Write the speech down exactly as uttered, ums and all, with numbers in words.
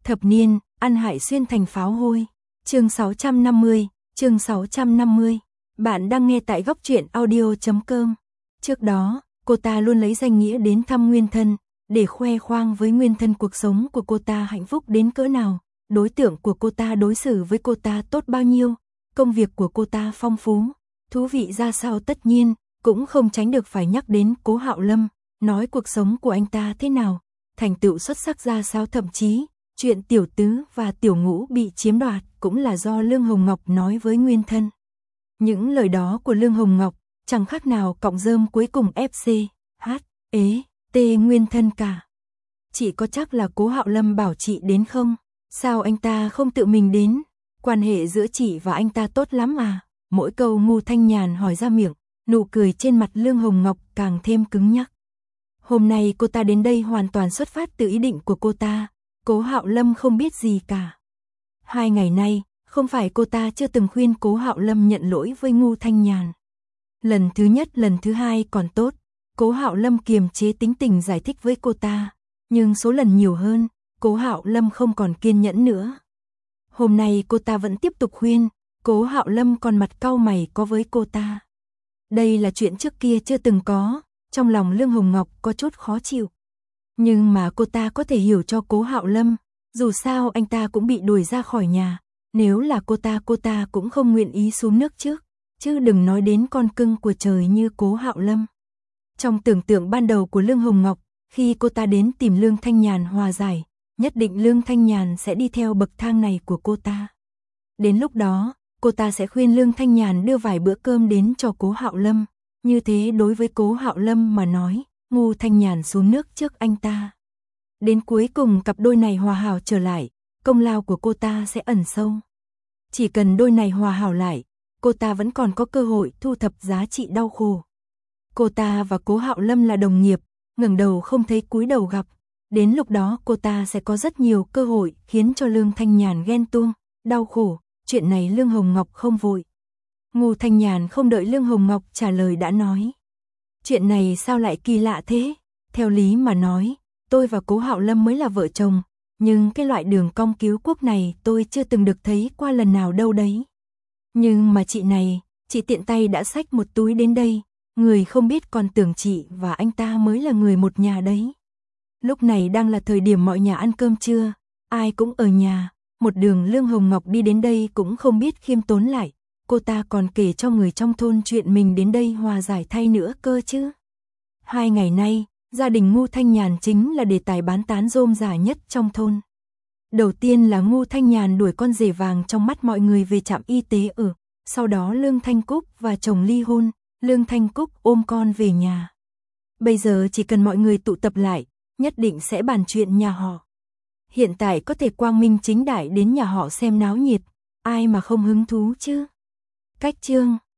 Thập niên, ăn hại xuyên thành pháo hôi. Chương sáu trăm năm mươi, chương sáu trăm năm mươi. Bạn đang nghe tại góc truyện audio chấm com. Trước đó, cô ta luôn lấy danh nghĩa đến thăm Nguyên Thân, để khoe khoang với Nguyên Thân cuộc sống của cô ta hạnh phúc đến cỡ nào, đối tượng của cô ta đối xử với cô ta tốt bao nhiêu, công việc của cô ta phong phú, thú vị ra sao. Tất nhiên, cũng không tránh được phải nhắc đến Cố Hạo Lâm, nói cuộc sống của anh ta thế nào, thành tựu xuất sắc ra sao, thậm chí chuyện Tiểu Tứ và Tiểu Ngũ bị chiếm đoạt cũng là do Lương Hồng Ngọc nói với Nguyên Thân. Những lời đó của Lương Hồng Ngọc chẳng khác nào cọng rơm cuối cùng ép xê, hát, ế, tê Nguyên Thân cả. Chị có chắc là Cố Hạo Lâm bảo chị đến không? Sao anh ta không tự mình đến? Quan hệ giữa chị và anh ta tốt lắm à? Mỗi câu Ngô Thanh Nhàn hỏi ra miệng, nụ cười trên mặt Lương Hồng Ngọc càng thêm cứng nhắc. Hôm nay cô ta đến đây hoàn toàn xuất phát từ ý định của cô ta, Cố Hạo Lâm không biết gì cả. Hai ngày nay, không phải cô ta chưa từng khuyên Cố Hạo Lâm nhận lỗi với Ngô Thanh Nhàn. Lần thứ nhất, lần thứ hai còn tốt, Cố Hạo Lâm kiềm chế tính tình giải thích với cô ta, nhưng số lần nhiều hơn, Cố Hạo Lâm không còn kiên nhẫn nữa. Hôm nay cô ta vẫn tiếp tục khuyên, Cố Hạo Lâm còn mặt cau mày có với cô ta. Đây là chuyện trước kia chưa từng có, trong lòng Lương Hồng Ngọc có chút khó chịu. Nhưng mà cô ta có thể hiểu cho Cố Hạo Lâm, dù sao anh ta cũng bị đuổi ra khỏi nhà, nếu là cô ta cô ta cũng không nguyện ý xuống nước trước, chứ đừng nói đến con cưng của trời như Cố Hạo Lâm. Trong tưởng tượng ban đầu của Lương Hồng Ngọc, khi cô ta đến tìm Lương Thanh Nhàn hòa giải, nhất định Lương Thanh Nhàn sẽ đi theo bậc thang này của cô ta. Đến lúc đó, cô ta sẽ khuyên Lương Thanh Nhàn đưa vài bữa cơm đến cho Cố Hạo Lâm, như thế đối với Cố Hạo Lâm mà nói, Ngô Thanh Nhàn xuống nước trước anh ta. Đến cuối cùng cặp đôi này hòa hảo trở lại, công lao của cô ta sẽ ẩn sâu. Chỉ cần đôi này hòa hảo lại, cô ta vẫn còn có cơ hội thu thập giá trị đau khổ. Cô ta và Cố Hạo Lâm là đồng nghiệp, ngẩng đầu không thấy cúi đầu gặp. Đến lúc đó cô ta sẽ có rất nhiều cơ hội khiến cho Lương Thanh Nhàn ghen tuông, đau khổ. Chuyện này Lương Hồng Ngọc không vội. Ngô Thanh Nhàn không đợi Lương Hồng Ngọc trả lời đã nói. Chuyện này sao lại kỳ lạ thế? Theo lý mà nói, tôi và Cố Hạo Lâm mới là vợ chồng, nhưng cái loại đường cong cứu quốc này tôi chưa từng được thấy qua lần nào đâu đấy. Nhưng mà chị này, chị tiện tay đã xách một túi đến đây, người không biết còn tưởng chị và anh ta mới là người một nhà đấy. Lúc này đang là thời điểm mọi nhà ăn cơm trưa, ai cũng ở nhà, một đường Lương Hồng Ngọc đi đến đây cũng không biết khiêm tốn lại, cô ta còn kể cho người trong thôn chuyện mình đến đây hòa giải thay nữa cơ chứ. Hai ngày nay, gia đình Ngô Thanh Nhàn chính là đề tài bán tán rôm rả nhất trong thôn. Đầu tiên là Ngô Thanh Nhàn đuổi con rể vàng trong mắt mọi người về trạm y tế ở, sau đó Lương Thanh Cúc và chồng ly hôn, Lương Thanh Cúc ôm con về nhà. Bây giờ chỉ cần mọi người tụ tập lại, nhất định sẽ bàn chuyện nhà họ. Hiện tại có thể quang minh chính đại đến nhà họ xem náo nhiệt, ai mà không hứng thú chứ. Cách chương